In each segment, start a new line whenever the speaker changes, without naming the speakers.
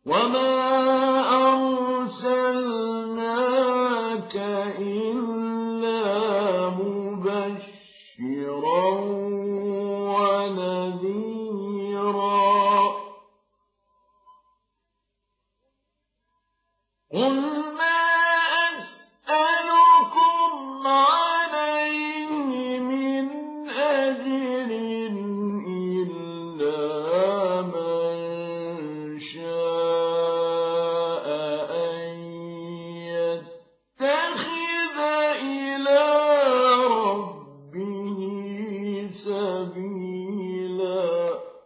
وما أرسلناك إلا مبشرا ونذيرا قل ما أسألكم عليه من أجر إلا من شاء أن يتخذ إلى ربه سبيلا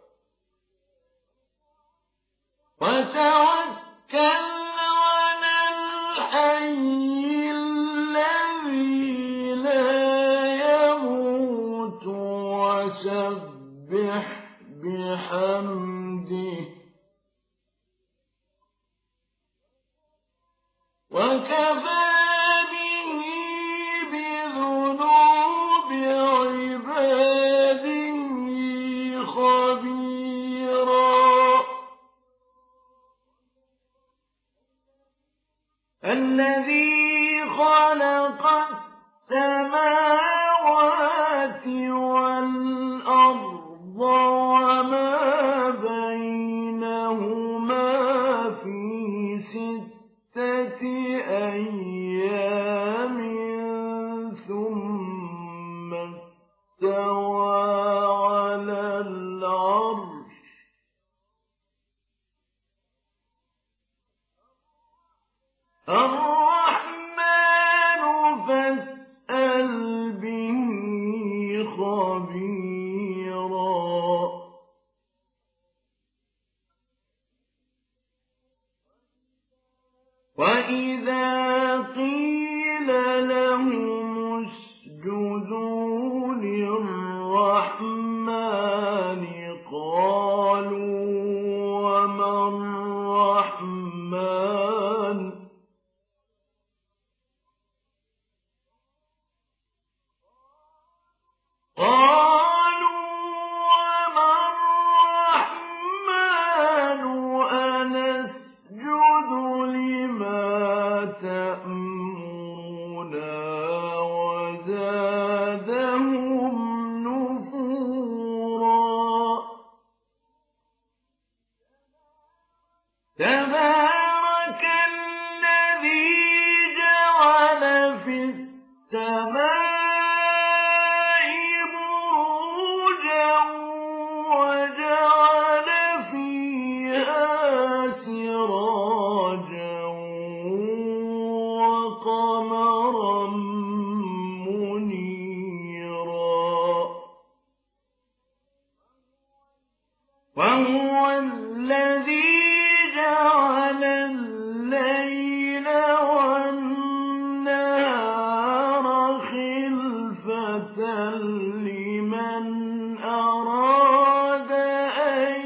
وتوكل على الحي الذي لا يموت وسبح بحمده وكفى به بذنوب عباده خبيرا الذي خلق السماوات والأرض وما بينهما في 6 أيام ثم استوى على العرش الرحمن فاسأل به خبيرا وإذا قيل لهم اسجدوا للرحمن قالوا وما الرحمن قالوا وما الرحمن أنسجد لما تأمرنا وزادهم نفورا تبارك الذي جعل في السماء بروجا وجعل فيها سراجا وقمرا منيرا وهو الذي جعل الليل والنهار خلفة لمن أراد أن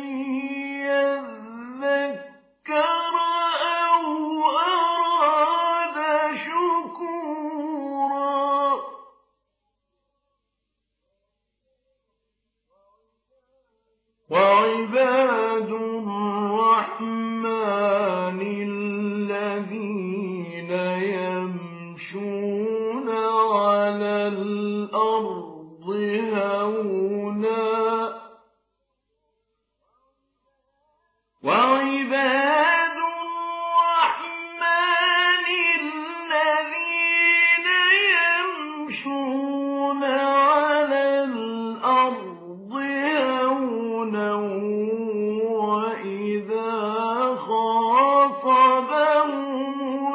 يذكر أو أراد شكورا وعباد الرحمن الذين يمشون على الأرض هونا وعباد الرحمن الذين يمشون على الأرض هونا وإذا خاطبهم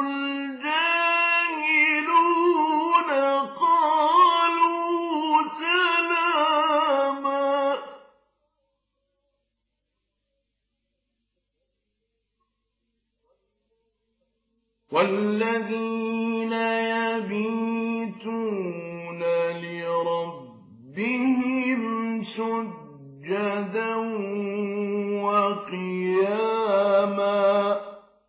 الجاهلون قالوا سلاما والذين يبيتون لربهم سجدا وقياما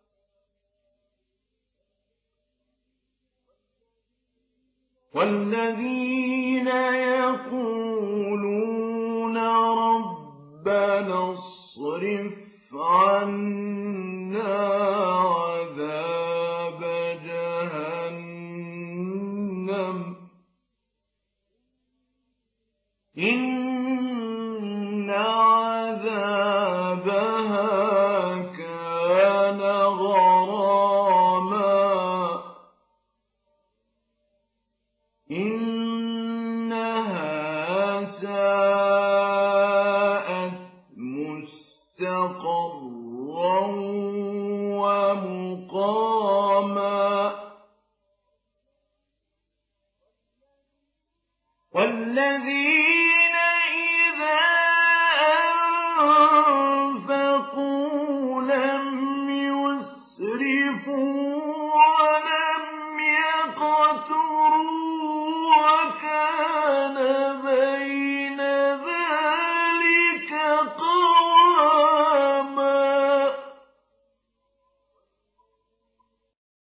والذين يقولون ربنا اصرف عنا مستقرا ومقاما والذين